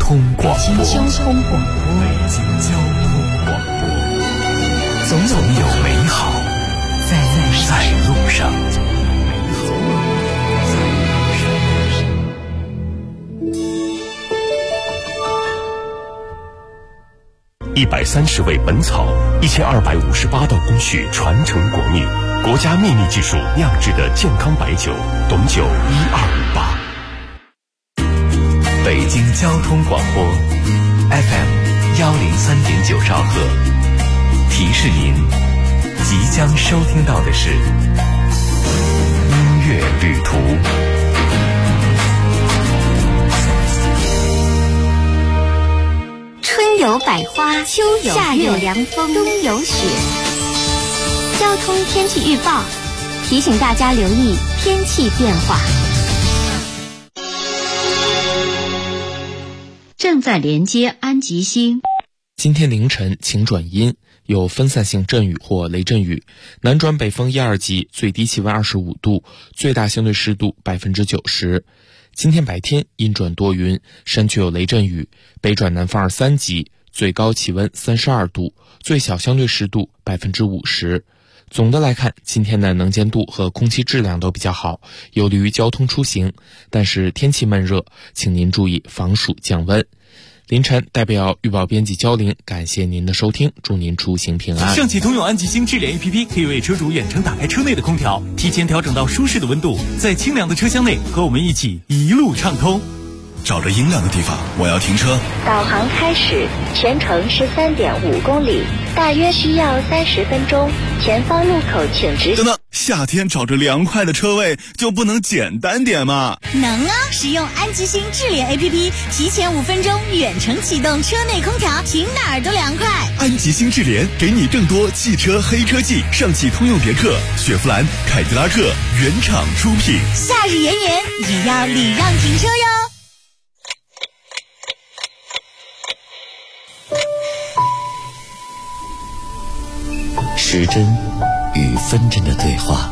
通广播， 北京交通广播， 北京交通广播， 总有美好在路上。130味本草，1258道工序传承国秘，国家秘密技术酿制的健康白酒，董酒1258。北京交通广播 FM103.9兆赫，提示您即将收听到的是音乐旅途。 春有百花，秋有夏有凉风，冬有雪。交通天气预报提醒大家留意天气变化。 正在连接安吉星。 今天凌晨晴转阴，有分散性阵雨或雷阵雨，南转北风1、2级，最低气温25度，最大相对湿度90%。今天白天阴转多云，山区有雷阵雨，北转南风2、3级，最高气温32度，最小相对湿度50%。总的来看，今天的能见度和空气质量都比较好，有利于交通出行，但是天气闷热，请您注意防暑降温。凌晨代表预报编辑焦玲，感谢您的收听，祝您出行平安。 上汽通用安吉星智联 APP 可以为车主远程打开车内的空调，提前调整到舒适的温度，在清凉的车厢内和我们一起一路畅通。 找着阴凉的地方，我要停车。 导航开始，全程13.5公里，大约需要30分钟。前方路口请直行。 等等，夏天找着凉快的车位就不能简单点吗？ 能啊！使用安吉星智联 APP， 提前5分钟远程启动车内空调，停哪儿都凉快。 安吉星智联给你更多汽车黑科技，上汽通用别克、雪佛兰、凯迪拉克原厂出品。 夏日炎炎，也要礼让停车哟。 时针与分针的对话，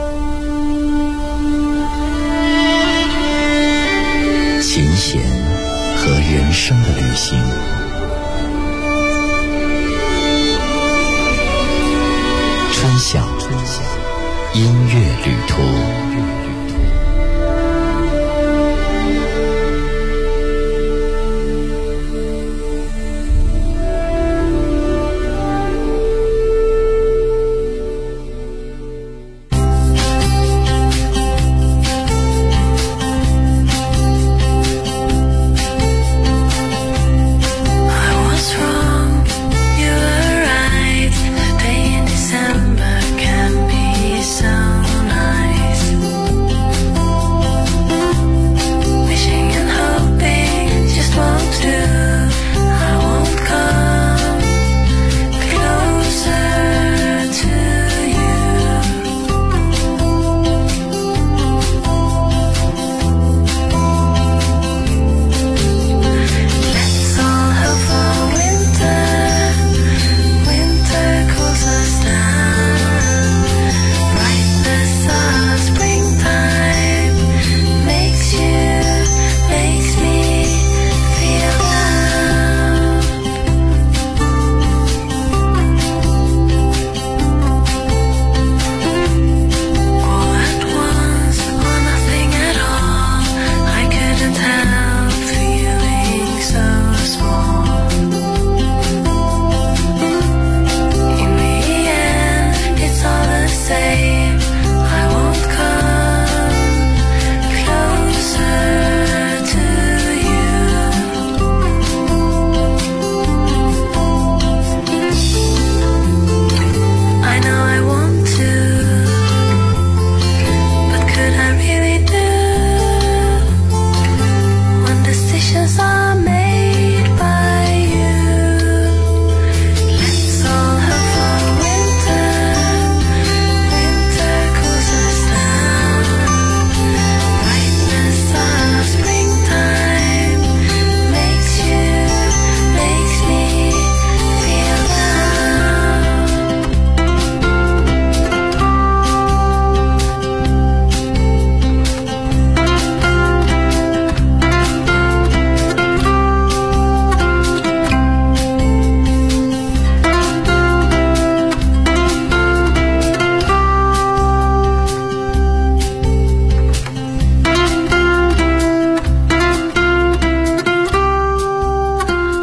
琴弦和人生的旅行，春晓音乐旅途。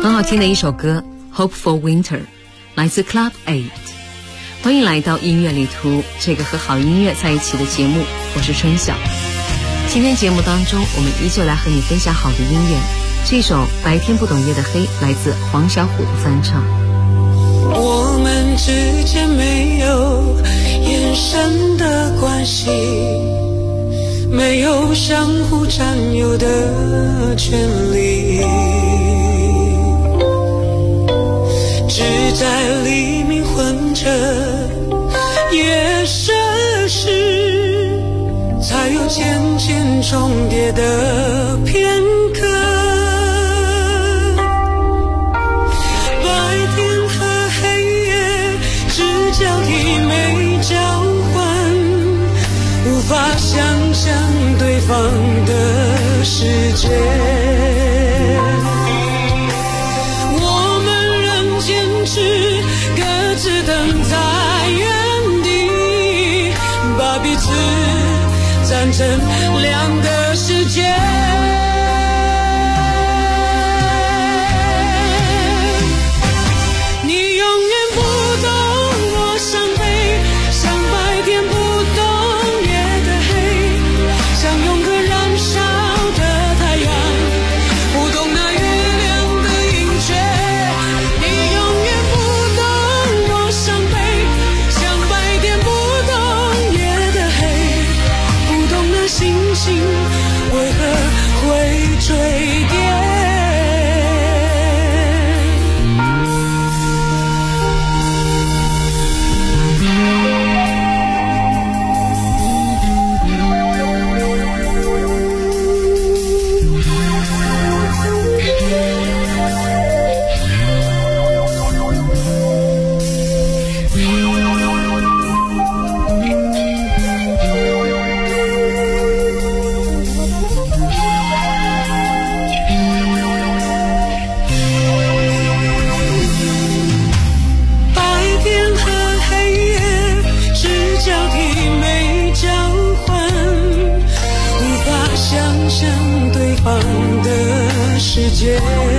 很好听的一首歌 Hope for Winter， 来自 Club 8。 欢迎来到音乐旅途，这个和好音乐在一起的节目，我是春晓。今天节目当中，我们依旧来和你分享好的音乐。这首白天不懂夜的黑来自黄小琥的翻唱。 我们之间没有眼神的关系，没有相互占有的权利，只在黎明混着夜深时，才有渐渐重叠的片刻。白天和黑夜只交替没交换，无法想象对方的世界。我们仍坚持各自等在原地，把彼此站成两个世界。你永远不懂我伤悲，像白天不懂夜的黑，像永恒燃烧的太阳，不懂那月亮的盈缺。你永远不懂我伤悲，像白天不懂夜的黑，不懂那星星为何会坠跌。世界，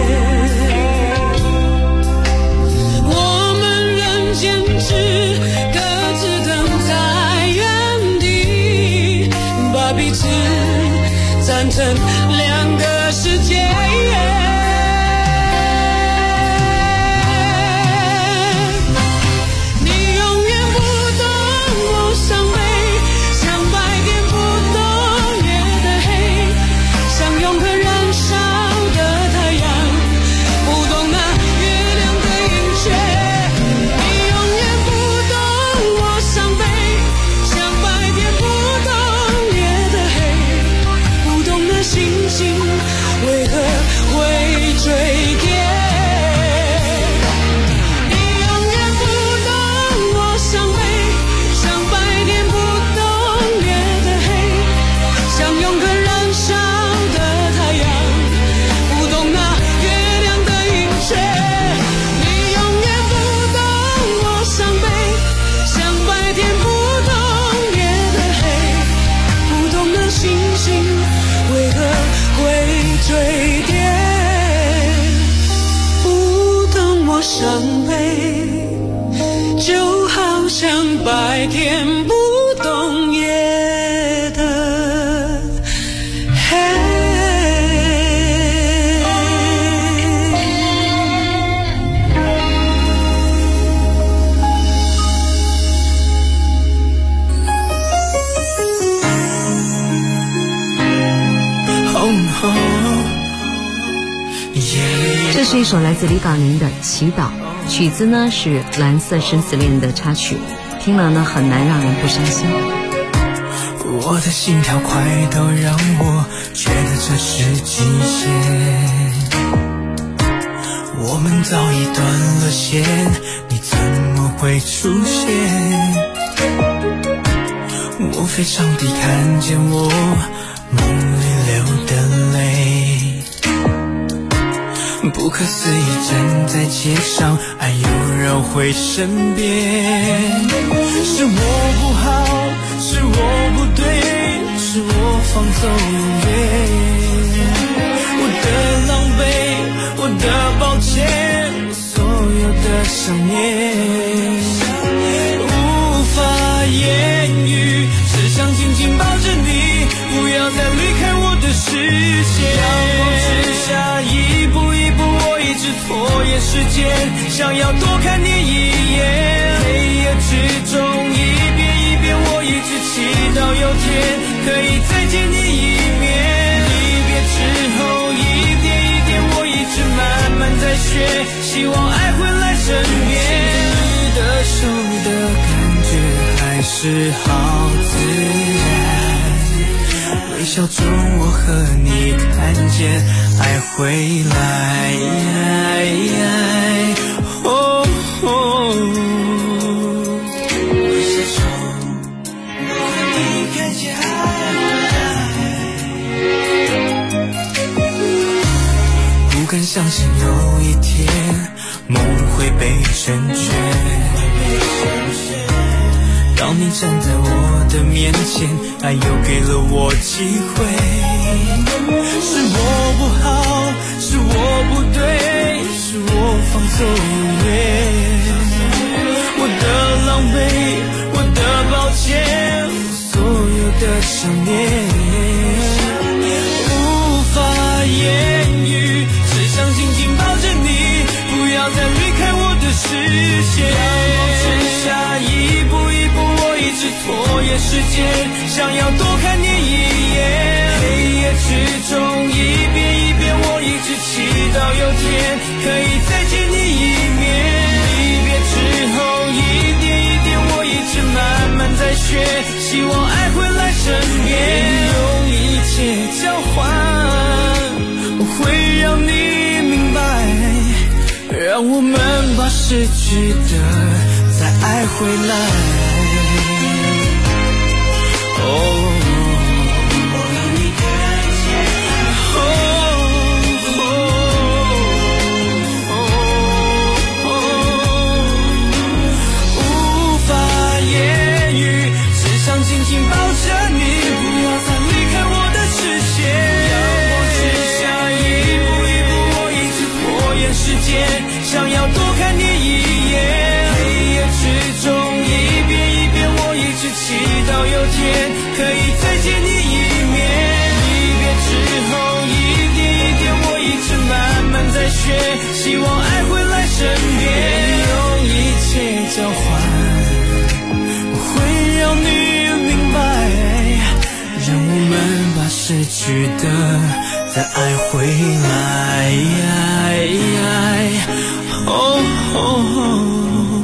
我们仍坚持各自等在原地，把彼此站成两个世界。你永远不懂我伤悲，像白天不懂夜的黑，像永恒燃烧伤悲，就好像白天不懂夜的黑。 这是一首来自李港宁的《祈祷》，曲子呢是《蓝色生死恋》的插曲，听了呢很难让人不伤心。 我的心跳快到让我觉得这是极限，我们早已断了线，你怎么会出现？我非常地看见我梦里流的泪，不可思议站在街上，爱又绕回身边。是我不好，是我不对，是我放纵永远。我的狼狈，我的抱歉， 想念，无法言语，只想紧紧抱着你，不要再离开我的视线。阳光之下，一步一步我一直拖延时间，想要多看你一眼。黑夜之中，一遍一遍我一直祈祷有天可以再见你一面。离别之后，一点一点我一直慢慢在学，希望爱会来身边。你的手的感觉还是好自然，微笑中我和你看见爱回来。哦哦，微笑中我和你看见爱。不敢相信有一天梦会被成全，当你站在我的面前，爱又给了我机会。是我不好，是我不对，是我放纵了，我的狼狈，我的抱歉，所有的想念，无法言语，只想紧紧抱着你，不要再离开我的视线。阳光之下，一步一步我一直拖延时间，想要多看你一眼。黑夜之中，一遍一遍我一直祈祷有天可以再见你一面。离别之后，一点一点我一直慢慢在学，希望爱会来身边。用一切交换，我会让你明白，让我们把失去的再爱回来。无法言语，只想紧紧抱着你，不要再离开我的视线。阳光之下，一步一步我一直拖延时间，想要多看你一眼。黑夜之中，一遍一遍我一直祈祷有天可以再见你一面。离别之后，一点一点我一直慢慢在学，希望爱会来身边。用一切交换，我会让你明白，让我们把失去的再爱回来。哦哦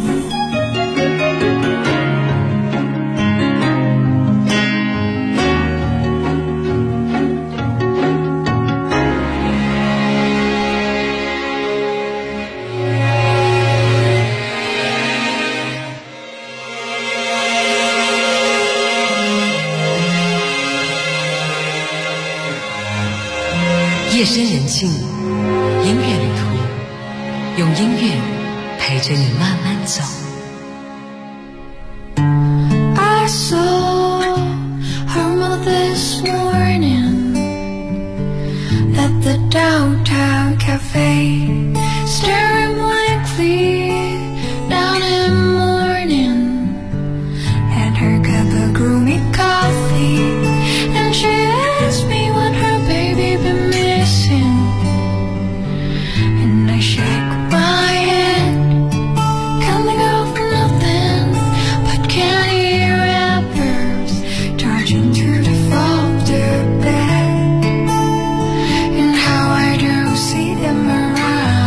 夜深人静，音乐旅途，用音乐陪着你慢慢走。 I saw her mother this morning at the downtown cafe, staring blankly down in morning at her cup of gloomy coffee, and she asked me what her baby been missing, and I shake my head, can't think of nothing but candy wrappers charging through the folded bed, and how I do see them around.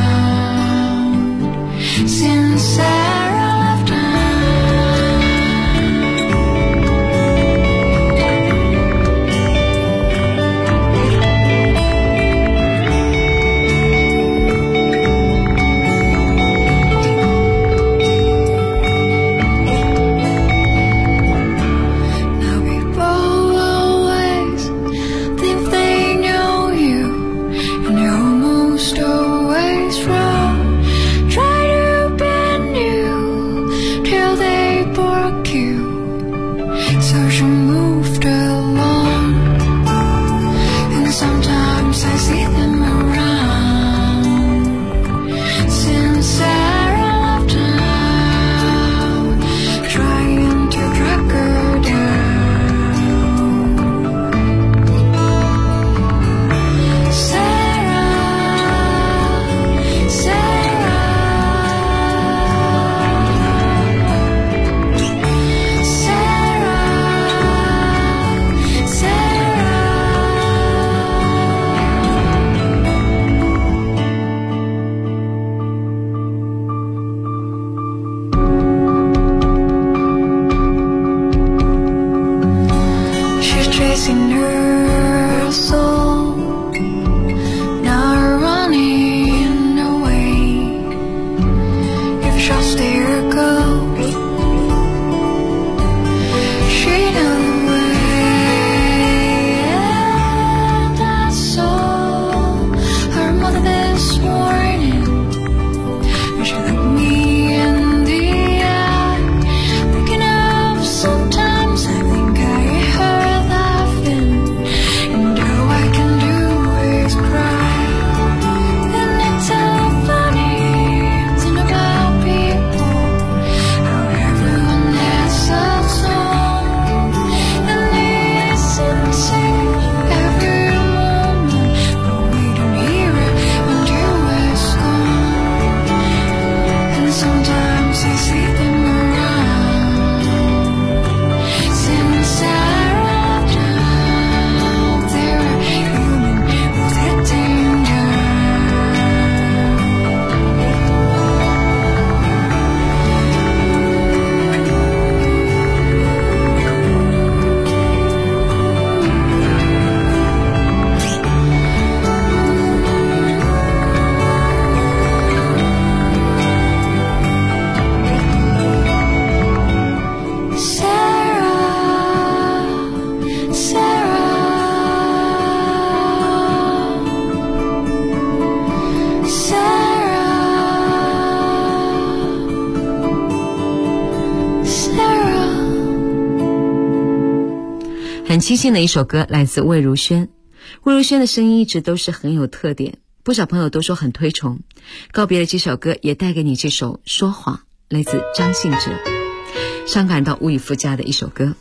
清新的一首歌，来自魏如萱。魏如萱的声音一直都是很有特点，不少朋友都说很推崇。告别的这首歌也带给你这首《说谎》，来自张信哲，伤感到无以复加的一首歌。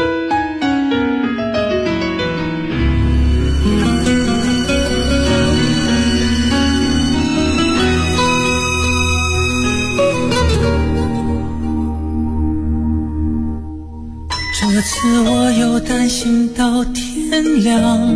这次我又担心到天亮，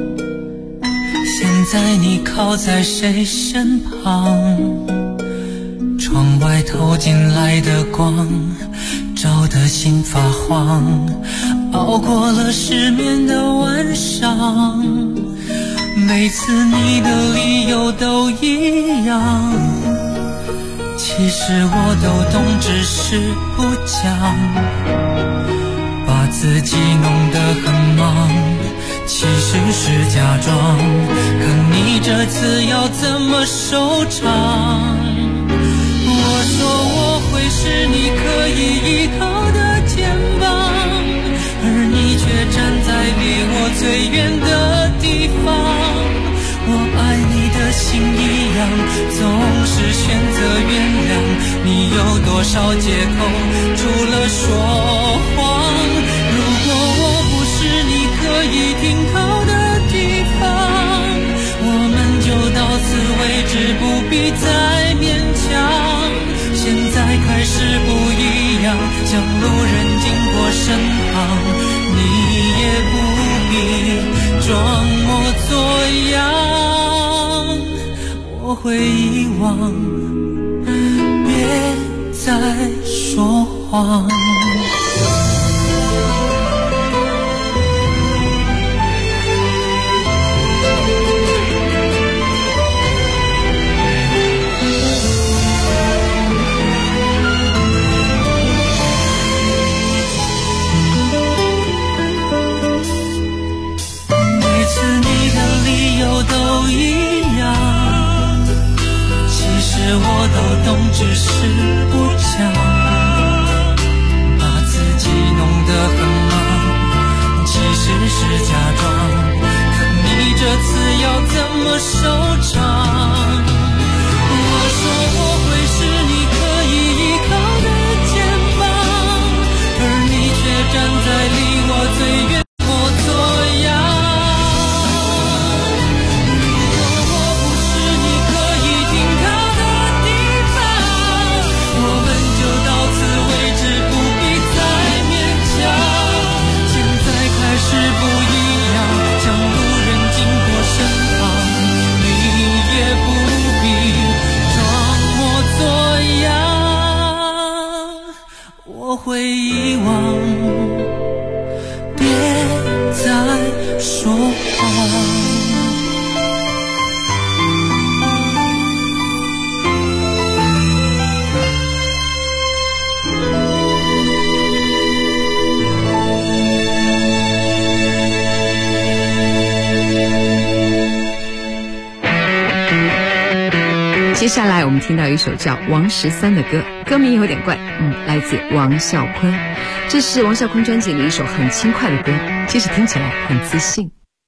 现在你靠在谁身旁？窗外透进来的光，照得心发慌，熬过了失眠的晚上。每次你的理由都一样，其实我都懂，只是不讲。把自己弄得很忙，其实是假装，看你这次要怎么收场。我说我会是你可以依靠的肩膀，而你却站在离我最远的地方。我爱你的心一样，总是选择原谅。你有多少借口，除了说谎？如果我不是你可以停靠的地方，我们就到此为止，不必再勉强。现在开始不一样，像路人经过身旁，你也不必装模作样。我会遗忘，别再说谎。都一样，其实我都懂，只是不讲。把自己弄得很忙，其实是假装，看你这次要怎么收场。我说我会是你可以依靠的肩膀，而你却站在离我最远，我作样。是不一样，像路人经过身旁，你也不必装模作样。我会遗忘，别再说谎。 接下来我们听到一首叫王13的歌，歌名有点怪，来自王啸坤。这是王啸坤专辑里一首很轻快的歌，其实听起来很自信。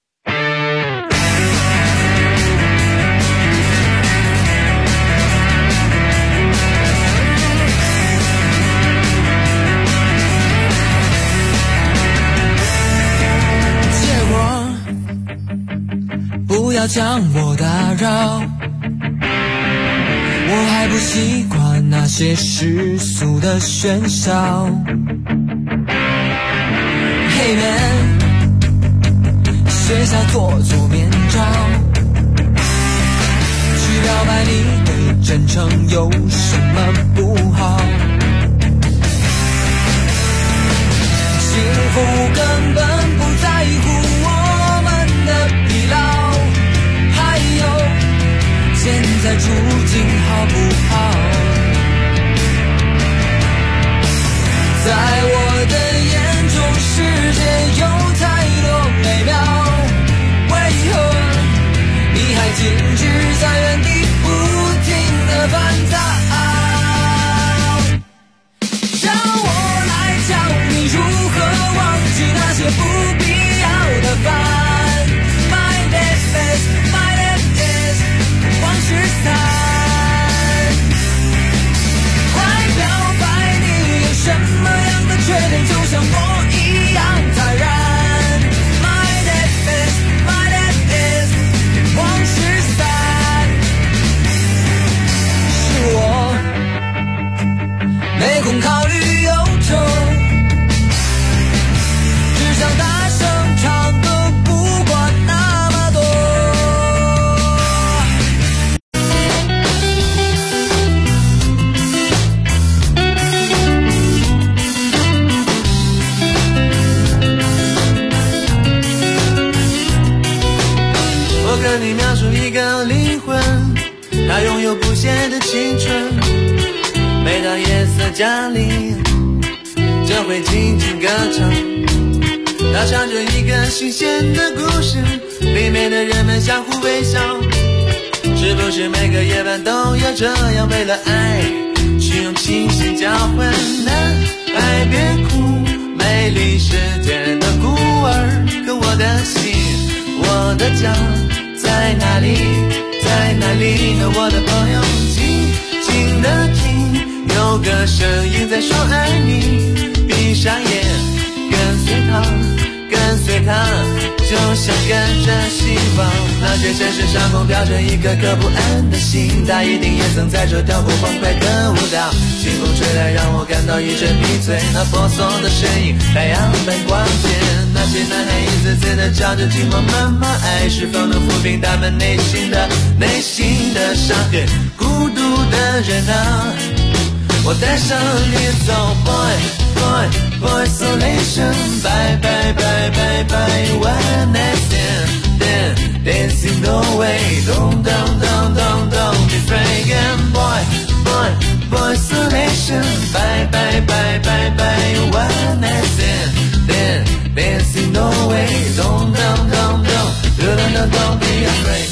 借我，不要将我打扰，我还不习惯那些世俗的喧嚣。Hey man， 卸下做作面罩，去表白你对真诚有什么不好？幸福根本不在乎我们的疲劳，还有现在处境好不好？在我的眼中，世界有太多美妙，为何你还静止在原地，不停地烦躁？让我来教你如何忘记那些不必没空考虑忧愁，只想大声唱歌，不管那么多。我跟你描述一个灵魂，它拥有不懈的青春，每当夜色降临就会轻轻歌唱。它唱着一个新鲜的故事，里面的人们相互微笑。是不是每个夜晚都要这样，为了爱去用清醒交换呢？爱别哭，美丽世界的孤儿，可我的心，我的家在哪里？在哪里呢？我的朋友，静静的听，有个声音在说爱你。闭上眼，跟随他，跟随他，就像跟着希望。那些城市上空飘着一颗颗不安的心，他一定也曾在这跳过欢快的舞蹈。清风吹来，让我感到一阵迷醉。那婆娑的身影，太阳般光洁。那些男孩一次次的叫着寂寞妈妈，爱是否能抚平他们内心的伤痕？孤独的人啊，我带上你走 ，boy isolation， bye bye bye bye bye one night stand dancing the way， don't be afraid again， boy isolation， bye bye bye bye bye one night stand dancing the way， don't be afraid。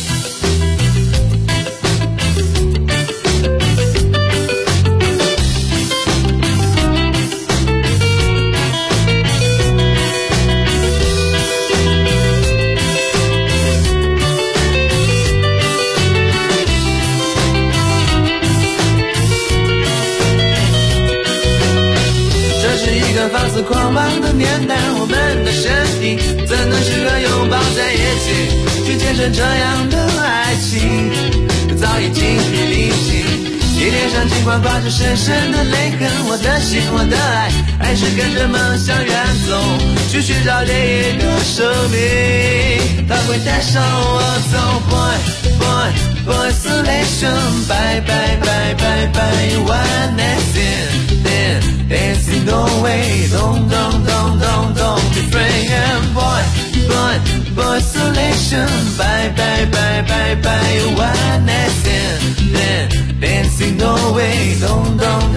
放肆狂妄的年代，我们的身体怎能适合拥抱在一起，去见证这样的爱情，早已精疲力尽。你脸上尽管挂着深深的泪痕，我的心，我的爱，还是跟着梦想远走，去寻找另一个生命，它会带上我走。boy isolation， bye bye bye bye bye one night stand。Dancing the way, don't be afraid. And boy isolation, bye bye bye bye bye one night stand. Dancing the way, don't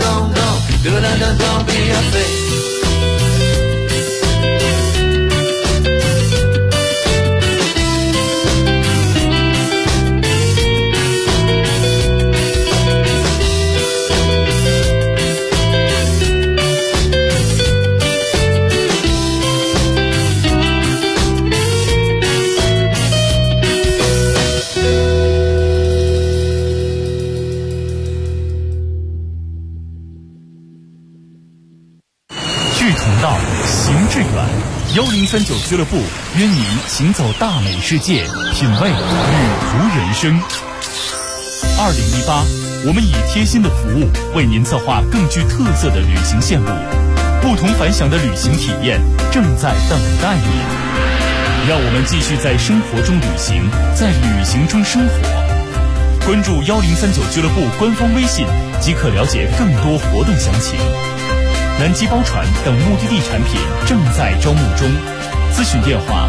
be afraid. 1039俱乐部约你行走大美世界，品味旅途人生。2018，我们以贴心的服务为您策划更具特色的旅行线路，不同凡响的旅行体验正在等待你。让我们继续在生活中旅行，在旅行中生活。关注1039俱乐部官方微信即可了解更多活动详情。南极包船等目的地产品正在招募中，咨询电话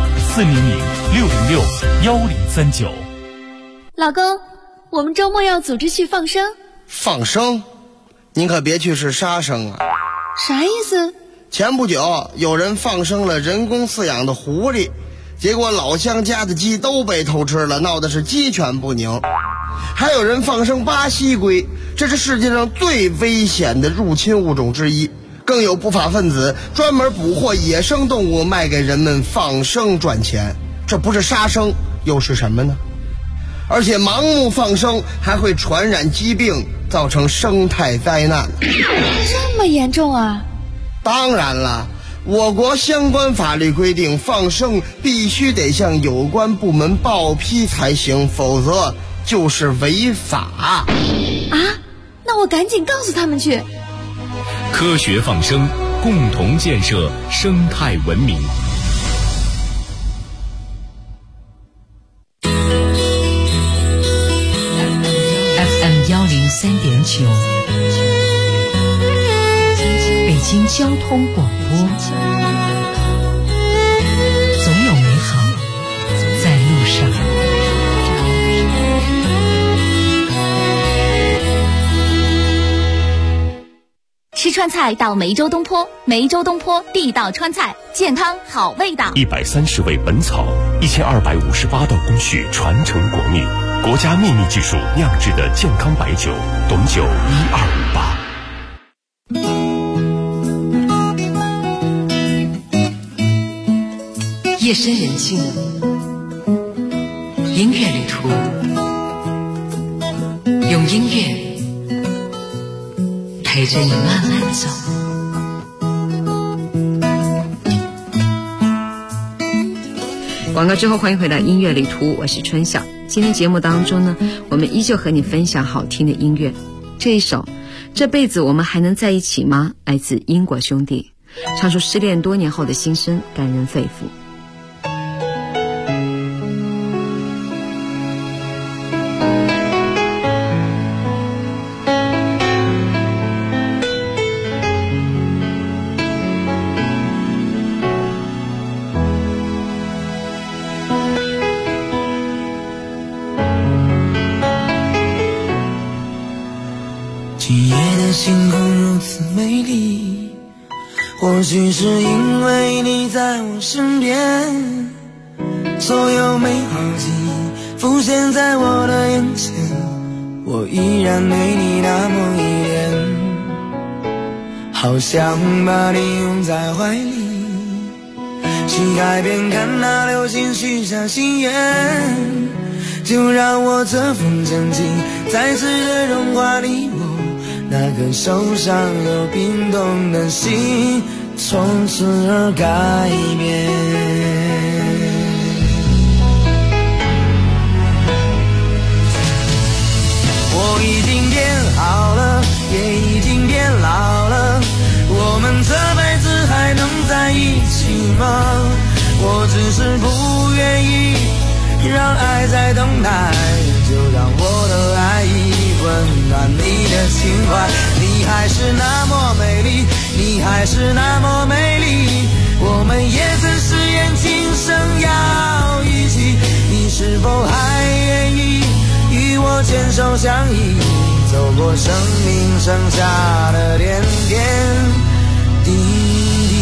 400-606-1039。 老公，我们周末要组织去放生。 放生？您可别去是杀生啊！ 啥意思？ 前不久有人放生了人工饲养的狐狸，结果老乡家的鸡都被偷吃了，闹的是鸡犬不宁。还有人放生巴西龟，这是世界上最危险的入侵物种之一。更有不法分子专门捕获野生动物卖给人们放生赚钱，这不是杀生又是什么呢？而且盲目放生还会传染疾病，造成生态灾难。 这么严重啊？ 当然了，我国相关法律规定，放生必须得向有关部门报批才行，否则就是违法。 啊？那我赶紧告诉他们去。 科学放声，共同建设生态文明。 FM103.9，北京交通广播，总有美好在路上。 吃川菜到梅州东坡，梅州东坡地道川菜，健康好味道。 130味本草，1258道工序传承国秘，国家秘密技术酿制的健康白酒，董酒 1258。夜深人静，音乐旅途，用音乐陪着你慢慢走。广告之后，欢迎回到音乐旅途，我是春晓。今天节目当中呢，我们依旧和你分享好听的音乐。这一首《这辈子我们还能在一起吗》来自英国兄弟，唱出失恋多年后的心声，感人肺腑。 今夜的星空如此美丽，或许是因为你在我身边，所有美好记忆浮现在我的眼前，我依然对你那么依恋，好想把你拥在怀里，去海边看那流星许下心愿，就让我这份真情再次的融化你我那颗受伤又冰冻的心，从此而改变。我已经变好了，也已经变老了，我们这辈子还能在一起吗？我只是不愿意让爱在等待，就让我的爱意温暖你的情怀。你还是那么美丽，你还是那么美丽，我们也曾誓言今生要一起，你是否还愿意与我牵手相依，走过生命剩下的点点滴滴。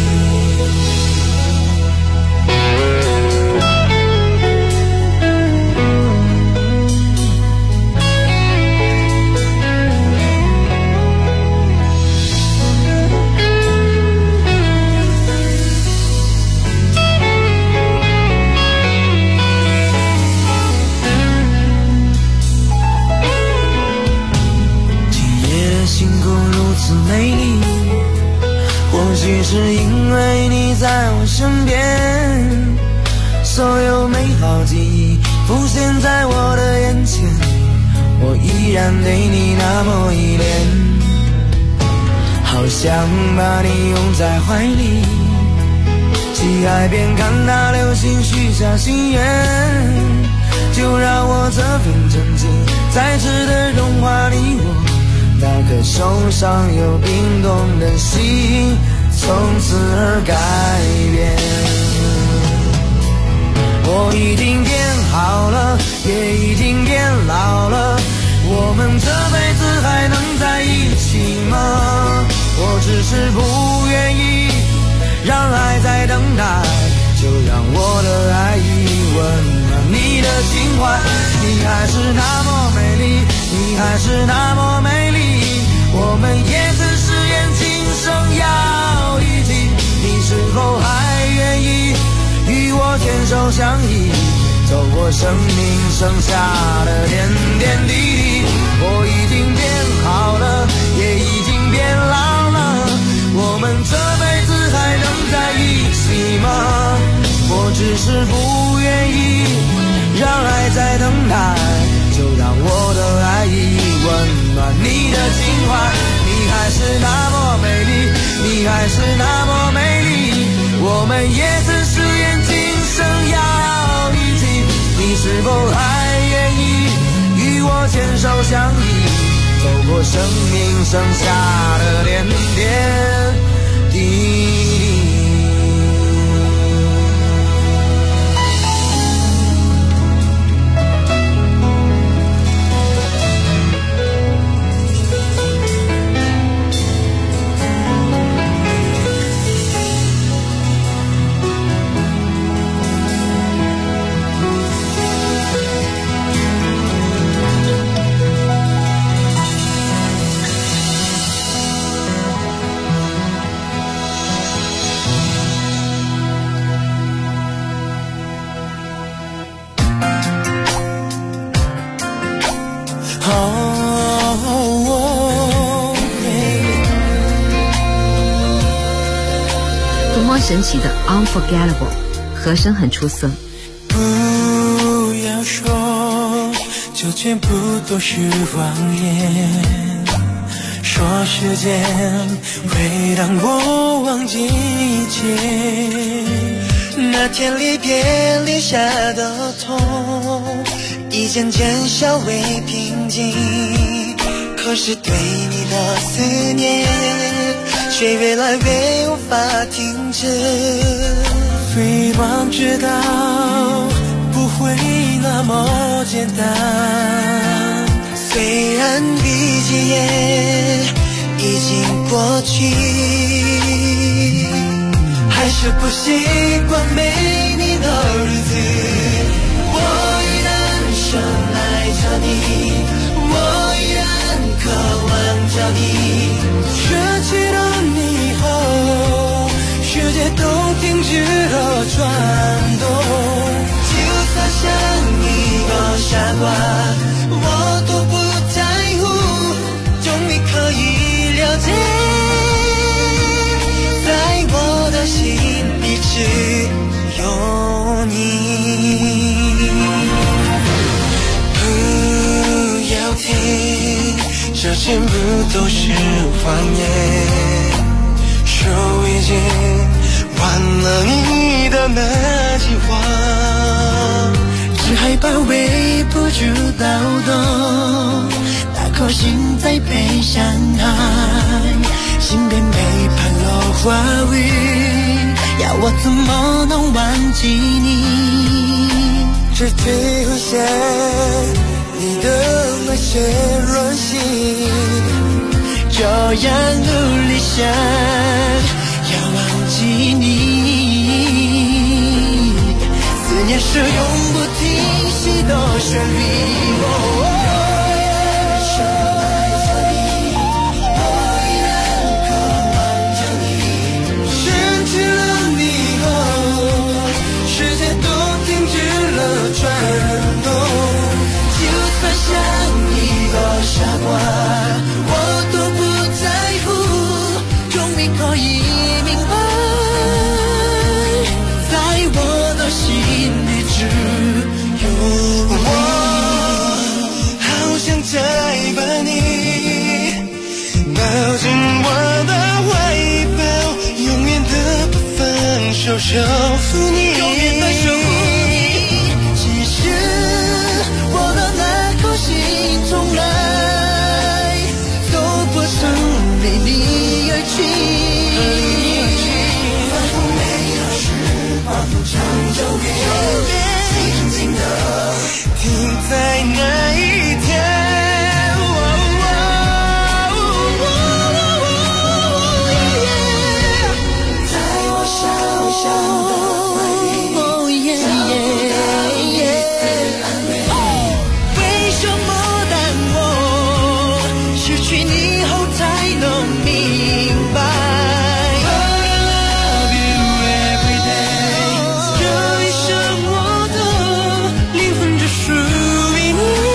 美丽，或许是因为你在我身边，所有美好记忆浮现在我的眼前，我依然对你那么依恋，好想把你拥在怀里，去海边看那流星许下心愿，就让我这份真情再次的融化你我那颗受伤又冰冻的心，从此而改变。我已经变好了，也已经变老了，我们这辈子还能在一起吗？我只是不愿意让爱在等待，就让我的爱意温暖你的情怀。你还是那么美丽，你还是那么美丽，我们也曾誓言今生要一起，你是否还愿意与我牵手相依，走过生命剩下的点点滴滴。我已经变好了，也已经变老了，我们这辈子还能在一起吗？我只是不愿意让爱在等待，就让我的爱意温暖你的情怀。你还是那么美还是那么美丽。我们也曾誓言今生要一起，你是否还愿意与我牵手相依，走过生命剩下的点点滴滴。 神奇的 Unforgettable 和声很出色。 不要说这全部都是谎言，说时间会让我忘记一切，那天离别留下的痛一渐渐消为平静，可是对你的思念却越来越无法停止。希望知道不会那么简单，虽然毕竟也已经过去，还是不习惯没你的日子。我依然深爱着你，我依然渴望着你，失去了你后，世界都停止了转动。就算像一个傻瓜，我都不在乎，终于可以了解，在我的心里只有你。不要听，这全部都是谎言，手已经忘了你的那句话，只害怕微不足道的那颗心在被伤害，心变背叛了话语，要我怎么能忘记你？只体会下你的那些任性，这样努力想要忘记你，思念是永不停息的旋律。转动，就算像一个傻瓜，我都不在乎，终于可以明白，在我的心里只有我。好想再把你抱进我的怀抱，永远的不放手，守护你，永远的守护你。我的那颗心从来都不曾离你而去，仿佛没有时光不长久远，静静地停在那一天。在我小小的怀里，找不到一丝安慰。为什么当我失去你后才能明白 I love you every day， 这一生我的灵魂只属于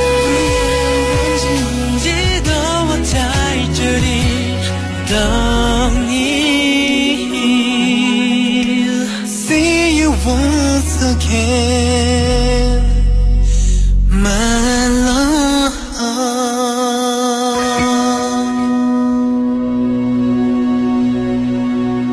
你，记得我在这里等你。 See you once again my love。 我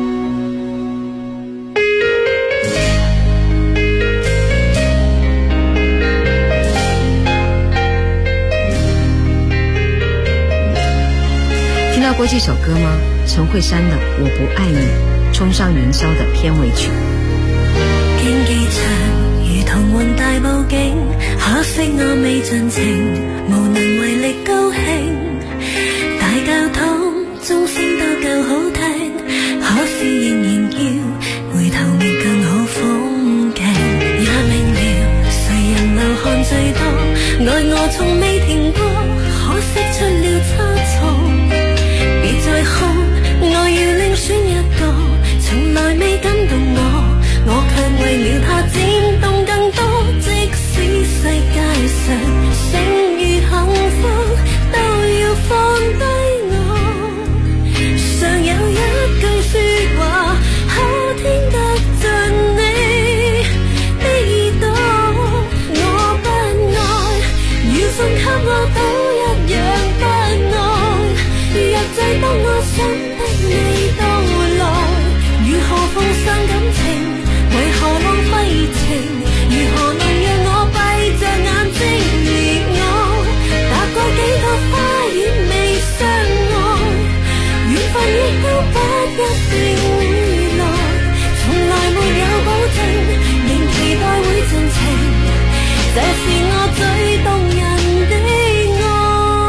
到过这首歌吗？陈慧珊的《我不爱你》，冲上云霄的片尾曲。 競技場如同宏大佈景，可惜我未盡情，無能為力高興。大教堂鐘聲都夠好聽，可是仍然要回頭覓更好風景。也明了誰人流汗最多，愛我從未停過，可惜出了差錯。別再哭，我要另選一個，從來未感動我卻為了他佔動更多。即使世界上聲譽幸福，都要放低我。常有一句說話，好聽得盡你的耳朵。我不愛，要送給我都一樣不愛。若再當我想的你到來，如何奉上感情？為何浪費情？如何能讓我閉着眼睛而我？踏過幾個花園未相愛，緣分亦都不一定會來。從來沒有保證，仍期待會盡情，就是我最動人的愛。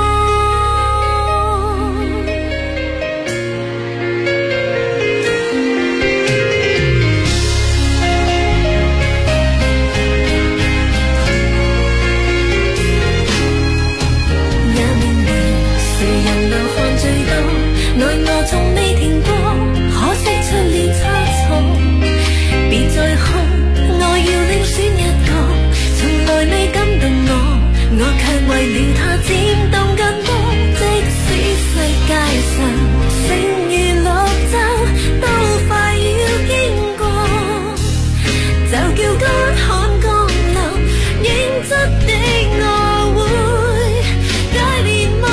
愛我從未停過，可惜出了差錯。別再哭，我要另選一個，從來未感動我卻為了他佔動更多。即使世界上聲譽綠洲都快要經過，就叫乾旱降臨，認真的我會改變麼？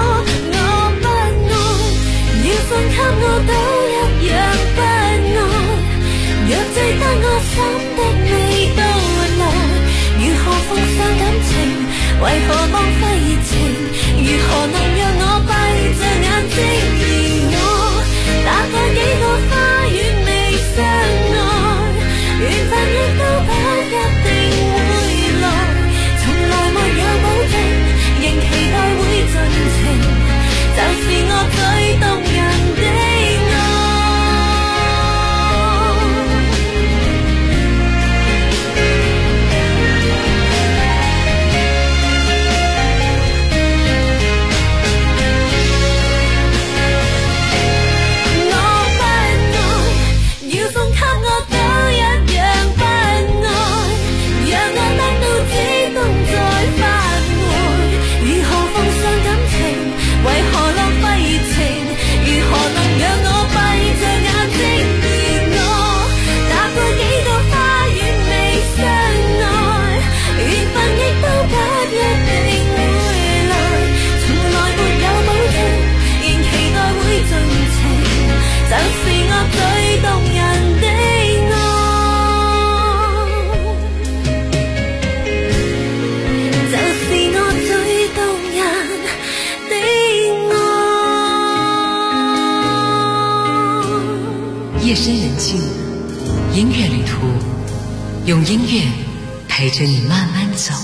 送給我都一樣不愛，若最得我心的未到來，如何奉上感情？為何浪費熱情？如何能讓我閉着眼睛而我？踏過幾個花園未相愛，緣分亦都不一定會來。從來沒有保證，仍期待會盡情，就是我最動人的愛。我不愛，要送給我都一樣不愛，讓我得到只動再發呆。如何奉上感情？為何浪費熱情？如何能讓我閉着眼睛而我？踏過幾個花園未相愛，緣分亦都不一定會來。從來沒有保證，仍期待會盡情，就是我最動人的愛，就是我最動人的愛。 夜深人静，音樂旅途，用音樂陪着你慢慢走。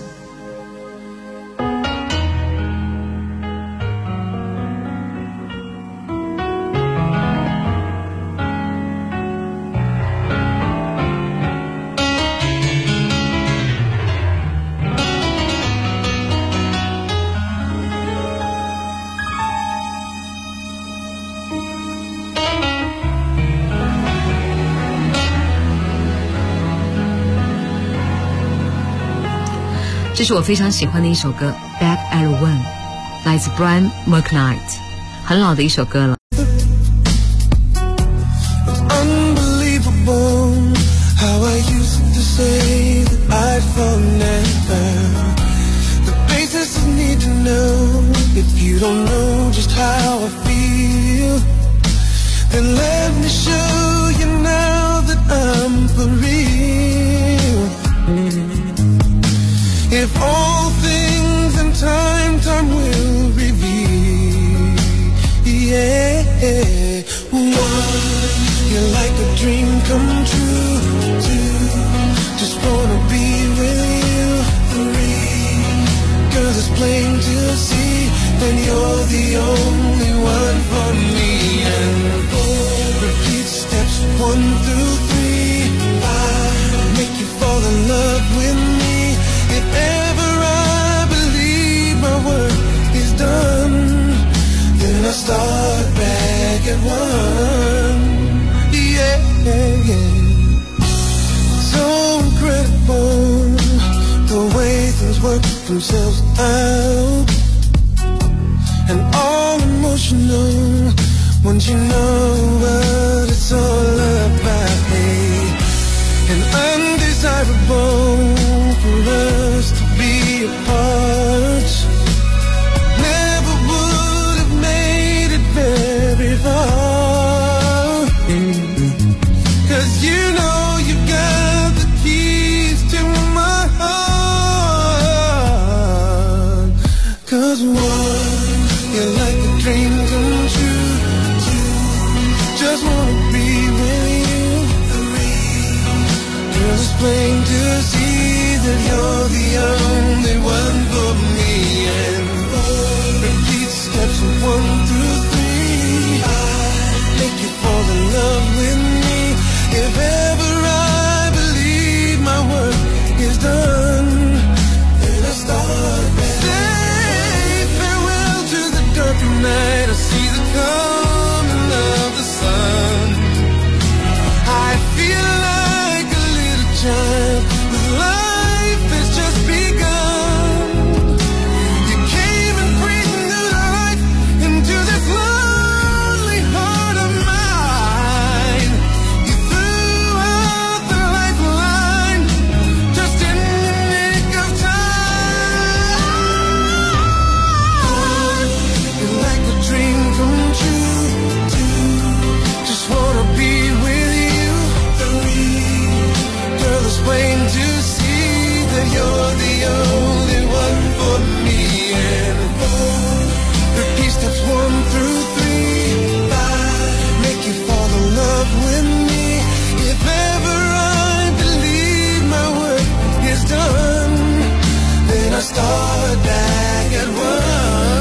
这是我非常喜欢的一首歌《Back at One》，来自 Brian McKnight， 很老的一首歌了。 Unbelievable how I used to say that I'd fall never. The basis of need to know if you don't know just how I feel, then let me show you now that I'm for real. If all things in time will reveal you're the only one for me. And repeat steps 1 through 3. I'll make you fall in love with me. If ever I believe my work is done, then I start back at 1. Yeah, yeah. So incredible the way things work themselves out, and all emotional once you know what it's all about. Hey, and undesirable for us to be apart. Never would have made it very far. 'Cause you know you got the keys to my heart. 'Cause 1, you're like a dream come true. 2, just wanna be with you. 3, girl, it's plain to see that you're the only one for me. And 4, repeat steps 1 through 3. I make you fall in love with me. If ever I believe my work is done, then I start back. Say farewell to the dark night. I see the coming of the sun. I feel like a little child with life that's just begun. You came and breathed new life into this lonely heart of mine. You threw out the lifeline just in the nick of time. You're like a dream come true. 2, just wanna be with you. 3, girl, it's plain to see that you're the only one for me. And 4, repeat steps 1 through 3. 5, make you fall in love with me. If ever I believe my work is done, then I start back at 1.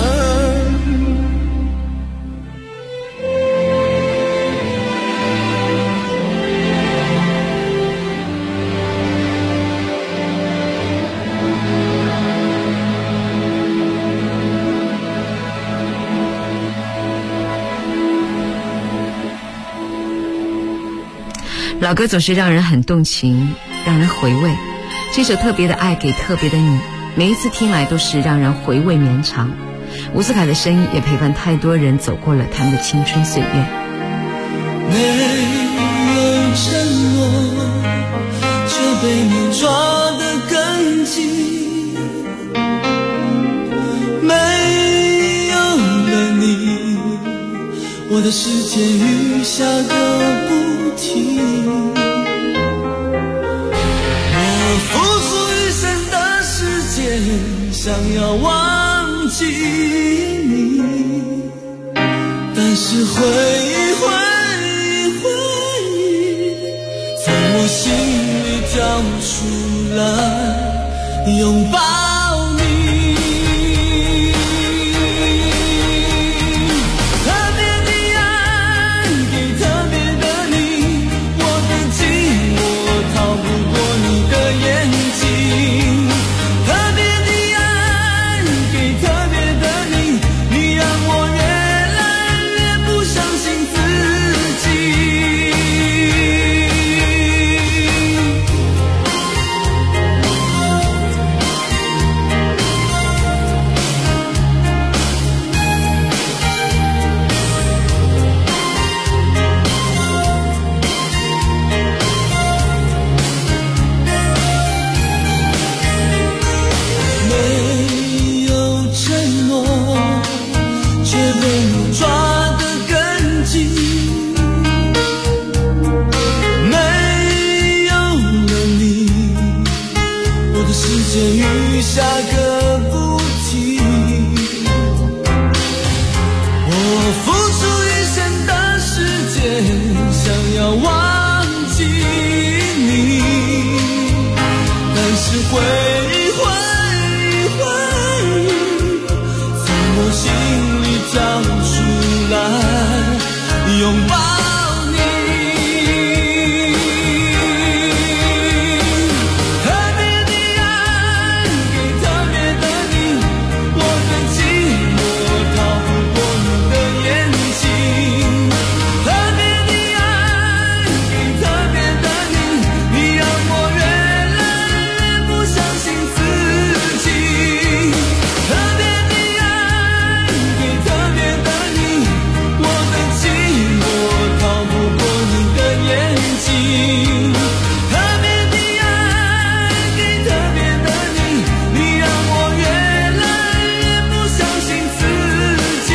老歌总是让人很动情，让人回味。这首特别的爱给特别的你，每一次听来都是让人回味绵长。伍思凯的声音也陪伴太多人走过了他们的青春岁月。 没有承诺，却被你抓得更紧。没有了你，我的世界雨下个不停。我付出一生的时间，想要忘记你，但是回忆从我心里跳出来，拥抱你。特别的爱给特别的你，我的寂寞逃不过你的眼睛。特别的爱给特别的你，你让我越来越不相信自己。雨下个不停，我付出一生的时间，想要忘记你，但是回忆从我心想出来拥抱你。特别的爱给特别的你，我的寂寞逃不过你的眼睛。特别的爱给特别的你，你让我越来越不相信自己。特别的爱给特别的你，我的寂寞逃不过你的眼睛。特别的爱给特别的你，你让我越来越不相信自己。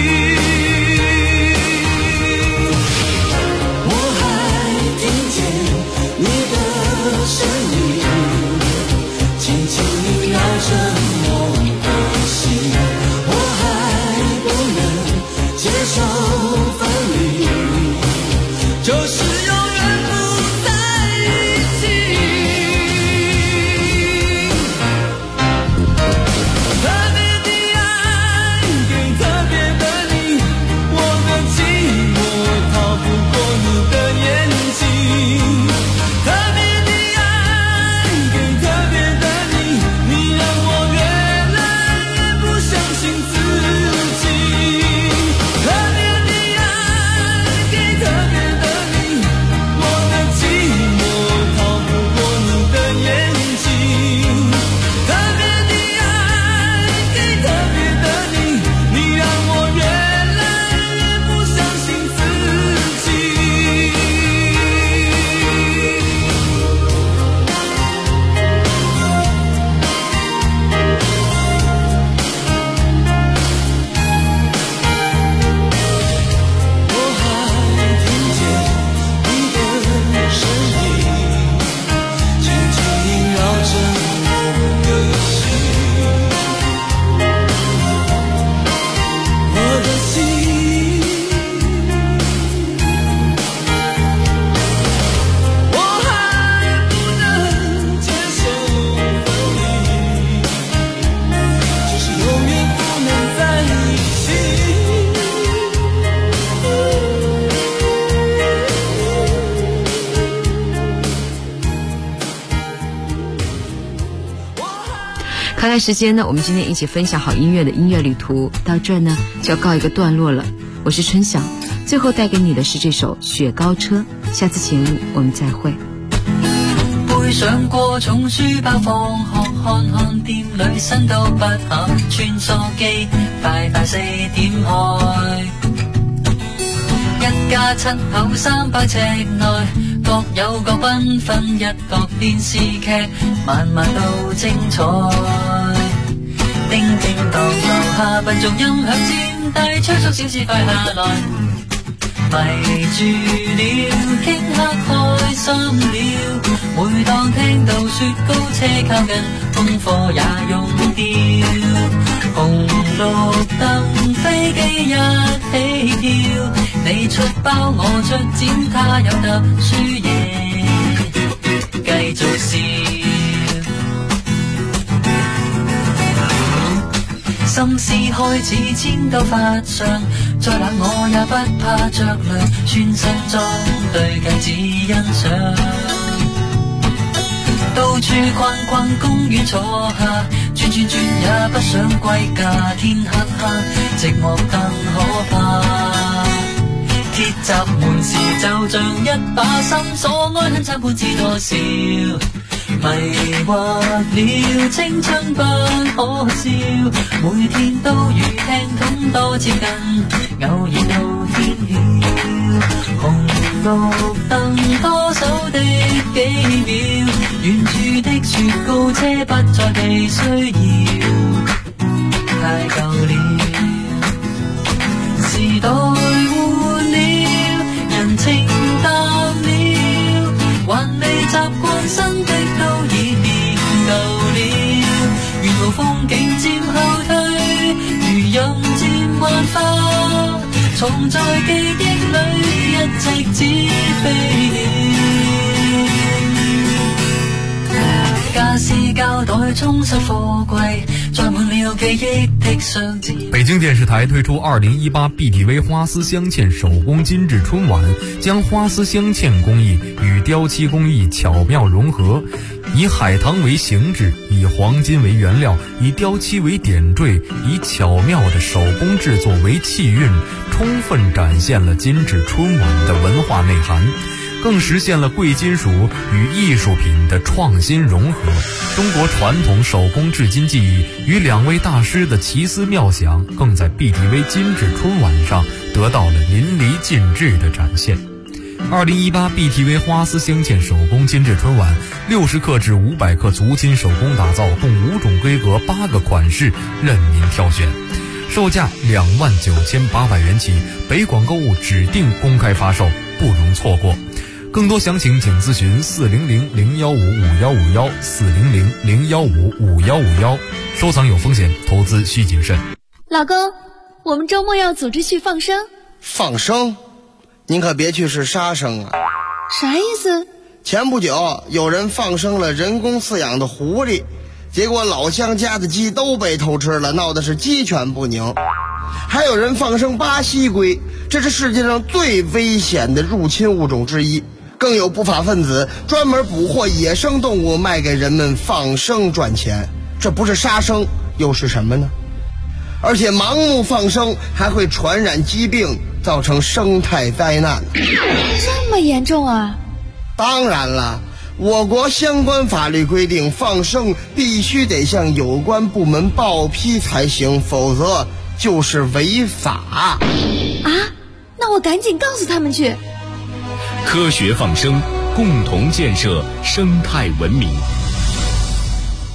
我还听见你的声音，轻轻萦绕着我的心。我还不能接受分离，就是永远不在一起。特别的爱给特别的你，我的寂寞逃不过你的眼睛。特别的爱给特别的你，你让我越来越不相信自己。特别的爱给特别的你，我的寂寞逃不过你的眼睛。特别的爱给特别的你，你让我越来越不相信自己。我还听见你的声音，轻轻萦绕着我的心。我的心，我还不能接受分离，就是永远不能在一起。 看看时间呢，我们今天一起分享好音乐的音乐旅途到这儿呢就要告一个段落了。我是春晓，最後帶給你的是這首《雪糕車》。下次節目我們再會。 背上過重書包放學，看看店裏新到不合，穿梭機快快4點開。一家7口300尺內，各有各繽紛，一角電視劇晚晚都精彩。叮叮當樓下笨重音響尖，帶催促小事快下來。迷住了，傾刻開心了。每當聽到雪糕車靠近，功課也用掉。紅綠燈飛機一起跳，你出包我出剪，他有答輸贏，繼續笑。心思開始遷到髮上，再冷我也不怕着涼，穿西裝對鏡子欣賞。到處逛逛公園坐下，轉轉轉也不想歸家，天黑黑寂寞更可怕。鐵閘門時就像一把心鎖，愛恨參半知多少。迷惑了，青春不可笑，每天都如聽筒多接近，偶然到天曉。紅綠燈多數的幾秒，遠處的雪糕車不再被需要，太舊了。時代換了，人情淡了，還未習慣新的都已變舊了。沿路風景漸後退，如任漸幻化，藏在記憶裏一直只飛了。家私膠袋充實貨櫃， 载滿了記憶的相字。 北京電視台推出2018 BTV 花絲鑲嵌手工精緻春晚，將花絲鑲嵌工藝與雕漆工藝巧妙融合，以海棠為形制，以黃金為原料，以雕漆為點綴，以巧妙的手工製作為氣韻，充分展現了精緻春晚的文化內涵，更實現了貴金屬與藝術品的創新融合。中國傳統手工製金技藝與兩位大師的奇思妙想，更在 BTV 精緻春晚上得到了淋漓盡致的展現。2018 BTV 花絲鑲嵌手工精緻春晚，60克至500克足金手工打造，共5種規格8個款式，任您挑選，售價29800元起，北廣購物指定公開發售，不容錯過。更多詳情請諮詢400-015-5151 400-015-5151。收藏有風險，投資需謹慎。 老公，我們周末要組織去放生。 放生？您可別去是殺生啊。 啥意思？ 前不久有人放生了人工飼養的狐狸，結果老鄉家的雞都被偷吃了，鬧得是雞犬不寧。還有人放生巴西龜，這是世界上最危險的入侵物種之一。更有不法分子專門捕獲野生動物賣給人們放生賺錢，這不是殺生又是什麼呢？而且盲目放生還會傳染疾病，造成生態災難。 這麼嚴重啊？ 當然了，我國相關法律規定，放生必須得向有關部門報批才行，否則就是違法。 啊？那我趕緊告訴他們去。 科學放生，共同建設生態文明。